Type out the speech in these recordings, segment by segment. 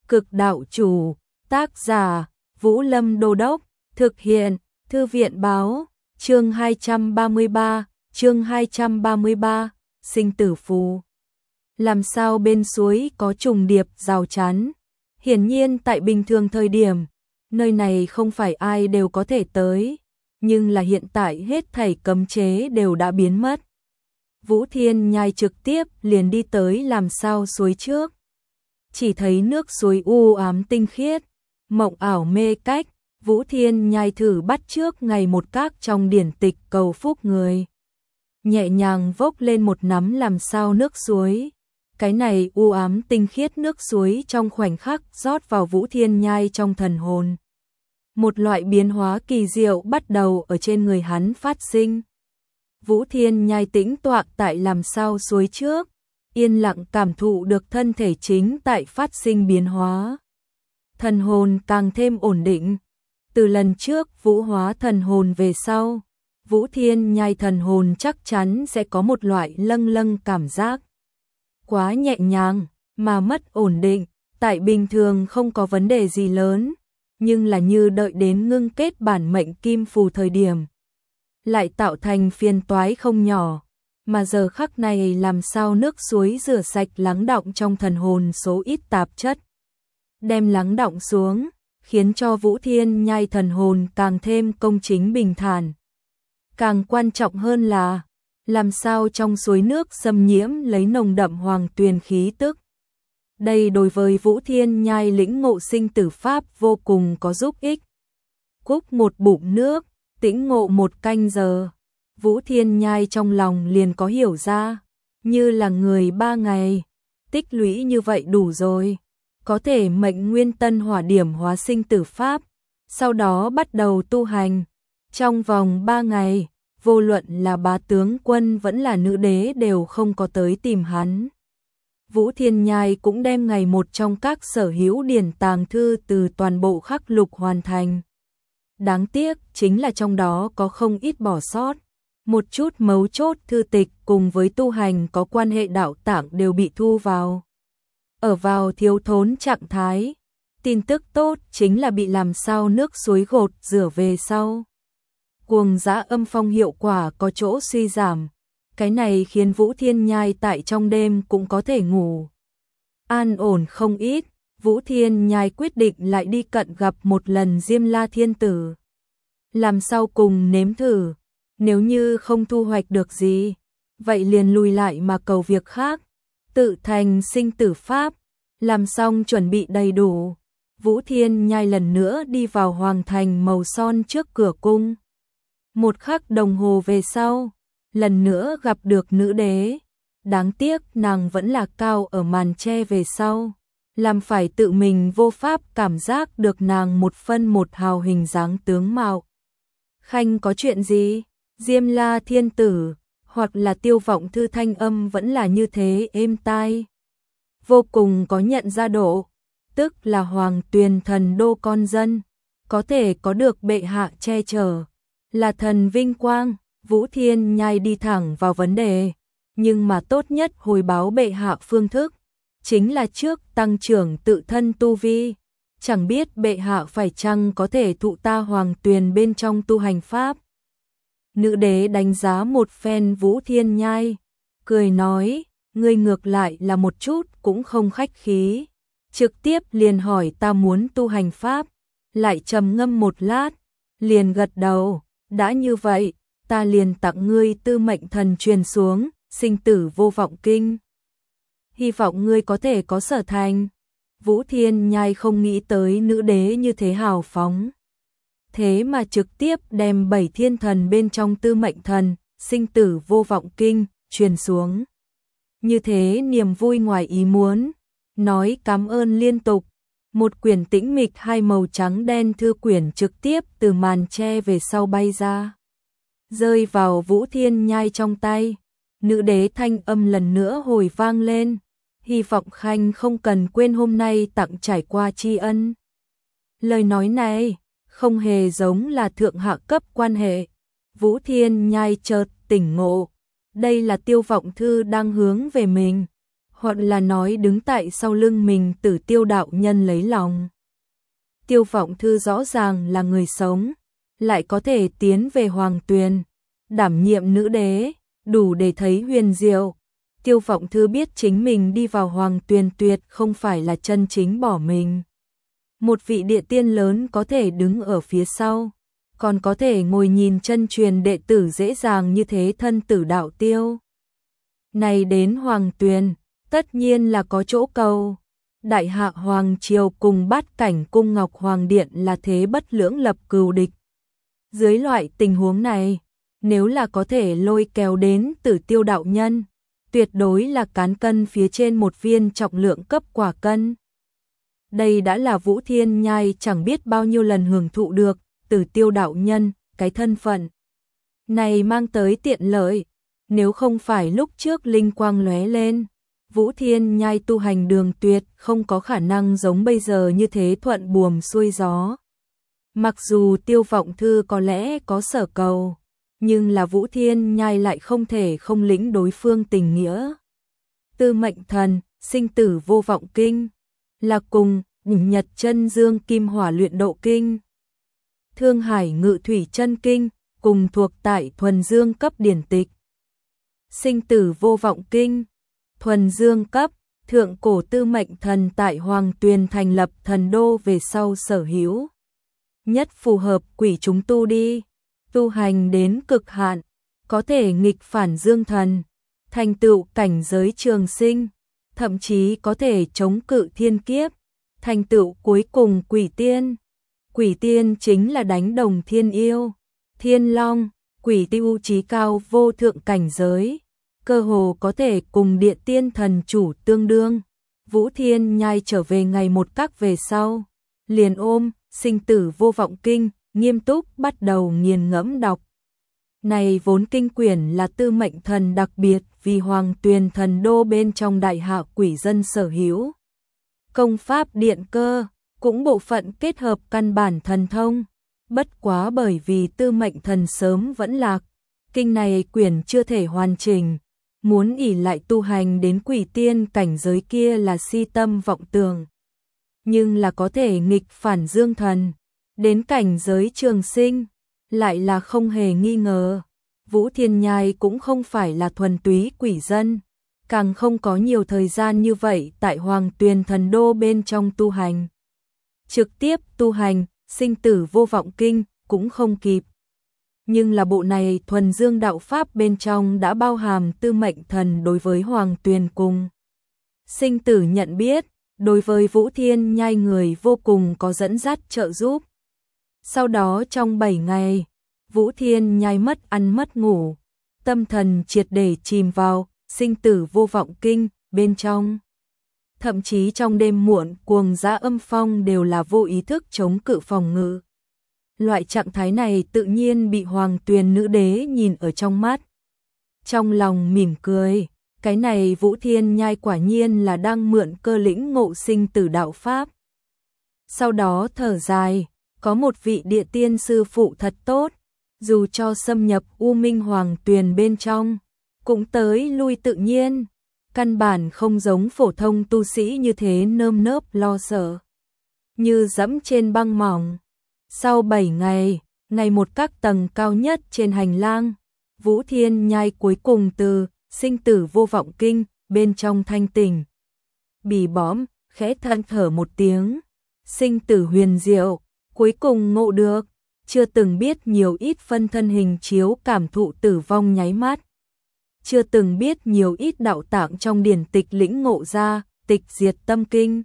Cực đạo chủ, tác giả, Vũ Lâm Đô Đốc, thực hiện, Thư viện báo, chương 233, sinh tử phù. Làm sao bên suối có trùng điệp rào chắn? Hiển nhiên tại bình thường thời điểm, nơi này không phải ai đều có thể tới, nhưng là hiện tại hết thảy cấm chế đều đã biến mất. Vũ Thiên Nhai trực tiếp liền đi tới làm sao suối trước. Chỉ thấy nước suối u ám tinh khiết, mộng ảo mê cách, Vũ Thiên Nhai thử bắt trước ngày một các trong điển tịch cầu phúc người. Nhẹ nhàng vốc lên một nắm làm sao nước suối. Cái này u ám tinh khiết nước suối trong khoảnh khắc rót vào Vũ Thiên Nhai trong thần hồn. Một loại biến hóa kỳ diệu bắt đầu ở trên người hắn phát sinh. Vũ Thiên Nhai tĩnh tọa tại làm sao suối trước, yên lặng cảm thụ được thân thể chính tại phát sinh biến hóa. Thần hồn càng thêm ổn định. Từ lần trước vũ hóa thần hồn về sau, Vũ Thiên Nhai thần hồn chắc chắn sẽ có một loại lâng lâng cảm giác. Quá nhẹ nhàng, mà mất ổn định, tại bình thường không có vấn đề gì lớn, nhưng là như đợi đến ngưng kết bản mệnh kim phù thời điểm. Lại tạo thành phiền toái không nhỏ, mà giờ khắc này làm sao nước suối rửa sạch lắng đọng trong thần hồn số ít tạp chất. Đem lắng đọng xuống, khiến cho Vũ Thiên Nhai thần hồn càng thêm công chính bình thản. Càng quan trọng hơn là, làm sao trong suối nước xâm nhiễm lấy nồng đậm hoàng tuyền khí tức. Đây đối với Vũ Thiên Nhai lĩnh ngộ sinh tử pháp vô cùng có giúp ích. Cúc một bụng nước, tĩnh ngộ một canh giờ, Vũ Thiên Nhai trong lòng liền có hiểu ra, như là người 3 ngày, tích lũy như vậy đủ rồi, có thể mệnh nguyên tân hỏa điểm hóa sinh tử pháp, sau đó bắt đầu tu hành. Trong vòng 3 ngày, vô luận là bá tướng quân vẫn là nữ đế đều không có tới tìm hắn. Vũ Thiên Nhai cũng đem ngày một trong các sở hữu điển tàng thư từ toàn bộ khắc lục hoàn thành. Đáng tiếc chính là trong đó có không ít bỏ sót. Một chút mấu chốt thư tịch cùng với tu hành có quan hệ đạo tạng đều bị thu vào. Ở vào thiếu thốn trạng thái. Tin tức tốt chính là bị làm sao nước suối gột rửa về sau. Cuồng dã âm phong hiệu quả có chỗ suy giảm. Cái này khiến Vũ Thiên Nhai tại trong đêm cũng có thể ngủ. An ổn không ít, Vũ Thiên Nhai quyết định lại đi cận gặp một lần Diêm La Thiên Tử. Làm sao cùng nếm thử, nếu như không thu hoạch được gì, vậy liền lùi lại mà cầu việc khác. Tự thành sinh tử pháp, làm xong chuẩn bị đầy đủ. Vũ Thiên Nhai lần nữa đi vào hoàng thành màu son trước cửa cung. Một khắc đồng hồ về sau, lần nữa gặp được nữ đế. Đáng tiếc nàng vẫn là cao ở màn che về sau, làm phải tự mình vô pháp cảm giác được nàng một phân một hào hình dáng tướng mạo. Khanh có chuyện gì? Diêm La Thiên Tử, hoặc là Tiêu Vọng Thư thanh âm vẫn là như thế êm tai. Vô cùng có nhận ra độ, tức là Hoàng Tuyền thần đô con dân, có thể có được bệ hạ che chở, là thần vinh quang. Vũ Thiên Nhai đi thẳng vào vấn đề, nhưng mà tốt nhất hồi báo bệ hạ phương thức, chính là trước tăng trưởng tự thân tu vi. Chẳng biết bệ hạ phải chăng có thể thụ ta Hoàng Tuyền bên trong tu hành pháp. Nữ đế đánh giá một phen Vũ Thiên Nhai, cười nói, ngươi ngược lại là một chút cũng không khách khí, trực tiếp liền hỏi ta muốn tu hành pháp, lại trầm ngâm một lát, liền gật đầu, đã như vậy, ta liền tặng ngươi Tư Mệnh Thần truyền xuống, sinh tử vô vọng kinh. Hy vọng ngươi có thể có sở thành. Vũ Thiên Nhai không nghĩ tới nữ đế như thế hào phóng. Thế mà trực tiếp đem 7 thiên thần bên trong Tư Mệnh Thần, sinh tử vô vọng kinh, truyền xuống. Như thế niềm vui ngoài ý muốn, nói cảm ơn liên tục. Một quyển tĩnh mịch 2 màu trắng đen thư quyển trực tiếp từ màn che về sau bay ra, rơi vào Vũ Thiên Nhai trong tay. Nữ đế thanh âm lần nữa hồi vang lên, hy vọng Khanh không cần quên hôm nay tặng trải qua tri ân. Lời nói này không hề giống là thượng hạ cấp quan hệ. Vũ Thiên Nhai chợt tỉnh ngộ, đây là Tiêu Vọng Thư đang hướng về mình. hoặc là nói đứng tại sau lưng mình Tử Tiêu đạo nhân lấy lòng. Tiêu Vọng Thư rõ ràng là người sống, lại có thể tiến về Hoàng Tuyền, đảm nhiệm nữ đế, đủ để thấy huyền diệu. Tiêu Vọng Thư biết chính mình đi vào Hoàng Tuyền tuyệt không phải là chân chính bỏ mình. Một vị địa tiên lớn có thể đứng ở phía sau, còn có thể ngồi nhìn chân truyền đệ tử dễ dàng như thế thân tử đạo tiêu. Này đến Hoàng Tuyền, tất nhiên là có chỗ cầu. Đại hạ Hoàng Triều cùng Bát Cảnh Cung Ngọc Hoàng Điện là thế bất lưỡng lập cừu địch. Dưới loại tình huống này, nếu là có thể lôi kéo đến Tử Tiêu đạo nhân, tuyệt đối là cán cân phía trên một viên trọng lượng cấp quả cân. Đây đã là Vũ Thiên Nhai chẳng biết bao nhiêu lần hưởng thụ được, Tử Tiêu đạo nhân, cái thân phận này mang tới tiện lợi. Nếu không phải lúc trước linh quang lóe lên, Vũ Thiên Nhai tu hành đường tuyệt không có khả năng giống bây giờ như thế thuận buồm xuôi gió. Mặc dù Tiêu Vọng Thư có lẽ có sở cầu, nhưng là Vũ Thiên Nhai lại không thể không lĩnh đối phương tình nghĩa. Tư Mệnh Thần, Sinh Tử Vô Vọng Kinh, là cùng Nhật Chân Dương Kim Hỏa Luyện Độ Kinh, Thương Hải Ngự Thủy Chân Kinh, cùng thuộc tại thuần dương cấp điển tịch. Sinh Tử Vô Vọng Kinh, thuần dương cấp, thượng cổ Tư Mệnh Thần tại Hoàng Tuyền thành lập thần đô về sau sở hữu. Nhất phù hợp quỷ chúng tu đi, tu hành đến cực hạn, có thể nghịch phản dương thần, thành tựu cảnh giới trường sinh, thậm chí có thể chống cự thiên kiếp, thành tựu cuối cùng quỷ tiên. Quỷ tiên chính là đánh đồng thiên yêu, thiên long, quỷ tiêu chí cao vô thượng cảnh giới, cơ hồ có thể cùng địa tiên thần chủ tương đương. Vũ Thiên Nhai trở về ngày một các về sau, liền ôm Sinh Tử Vô Vọng Kinh, nghiêm túc bắt đầu nghiền ngẫm đọc. Này vốn kinh quyển là Tư Mệnh Thần đặc biệt vì Hoàng Tuyền thần đô bên trong đại hạ quỷ dân sở hữu. Công pháp điện cơ, cũng bộ phận kết hợp căn bản thần thông, bất quá bởi vì Tư Mệnh Thần sớm vẫn lạc, kinh này quyển chưa thể hoàn chỉnh, muốn ỷ lại tu hành đến quỷ tiên cảnh giới kia là si tâm vọng tưởng. Nhưng là có thể nghịch phản dương thần, đến cảnh giới trường sinh, lại là không hề nghi ngờ. Vũ Thiên Nhai cũng không phải là thuần túy quỷ dân, càng không có nhiều thời gian như vậy tại Hoàng Tuyền thần đô bên trong tu hành. Trực tiếp tu hành, Sinh Tử Vô Vọng Kinh cũng không kịp. Nhưng là bộ này thuần dương đạo pháp bên trong đã bao hàm Tư Mệnh Thần đối với Hoàng Tuyền cùng Sinh Tử nhận biết, đối với Vũ Thiên Nhai người vô cùng có dẫn dắt trợ giúp. Sau đó trong 7 ngày, Vũ Thiên Nhai mất ăn mất ngủ, tâm thần triệt để chìm vào Sinh Tử Vô Vọng Kinh bên trong. Thậm chí trong đêm muộn cuồng dã âm phong đều là vô ý thức chống cự phòng ngự. Loại trạng thái này tự nhiên bị Hoàng Tuyền nữ đế nhìn ở trong mắt. Trong lòng mỉm cười, cái này Vũ Thiên Nhai quả nhiên là đang mượn cơ lĩnh ngộ sinh tử đạo pháp. Sau đó thở dài, có một vị địa tiên sư phụ thật tốt, dù cho xâm nhập U Minh Hoàng Tuyền bên trong, cũng tới lui tự nhiên, căn bản không giống phổ thông tu sĩ như thế nơm nớp lo sợ, như dẫm trên băng mỏng. Sau 7 ngày, ngày một các tầng cao nhất trên hành lang, Vũ Thiên Nhai cuối cùng từ Sinh Tử Vô Vọng Kinh bên trong thanh tỉnh. Bì bõm, khẽ than thở một tiếng, sinh tử huyền diệu, cuối cùng ngộ được, chưa từng biết nhiều ít phân thân hình chiếu cảm thụ tử vong nháy mắt. Chưa từng biết nhiều ít đạo tạng trong điển tịch lĩnh ngộ ra, tịch diệt tâm kinh.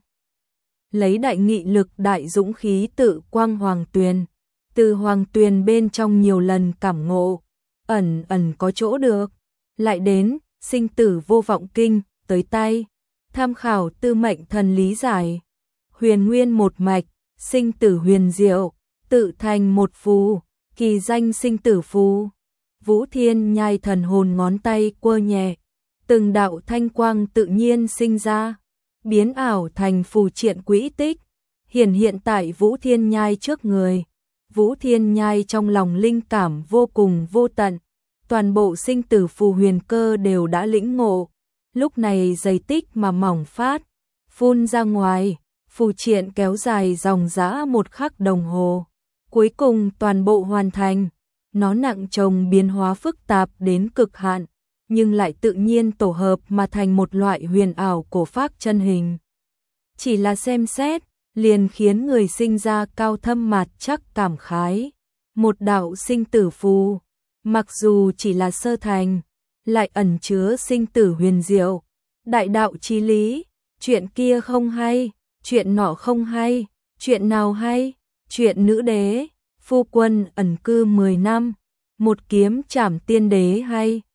Lấy đại nghị lực đại dũng khí tự quang Hoàng Tuyền, từ Hoàng Tuyền bên trong nhiều lần cảm ngộ, ẩn ẩn có chỗ được, lại đến Sinh Tử Vô Vọng Kinh tới tay, tham khảo Tư Mệnh Thần lý giải, huyền nguyên một mạch, sinh tử huyền diệu, tự thành một phù, kỳ danh Sinh Tử Phù. Vũ Thiên Nhai thần hồn ngón tay quơ nhẹ, từng đạo thanh quang tự nhiên sinh ra, biến ảo thành phù triện quỹ tích, hiện tại Vũ Thiên Nhai trước người. Vũ Thiên Nhai trong lòng linh cảm vô cùng vô tận, toàn bộ sinh tử phù huyền cơ đều đã lĩnh ngộ, lúc này dày tích mà mỏng phát, phun ra ngoài, phù triện kéo dài dòng dã 1 khắc đồng hồ. Cuối cùng toàn bộ hoàn thành, nó nặng chồng biến hóa phức tạp đến cực hạn, nhưng lại tự nhiên tổ hợp mà thành một loại huyền ảo cổ phác chân hình. Chỉ là xem xét, liền khiến người sinh ra cao thâm mạt chắc cảm khái. Một đạo sinh tử phù, mặc dù chỉ là sơ thành, lại ẩn chứa sinh tử huyền diệu, đại đạo chí lý, chuyện kia không hay, chuyện nọ không hay, chuyện nào hay, chuyện nữ đế, phu quân ẩn cư 10 năm, một kiếm trảm tiên đế hay.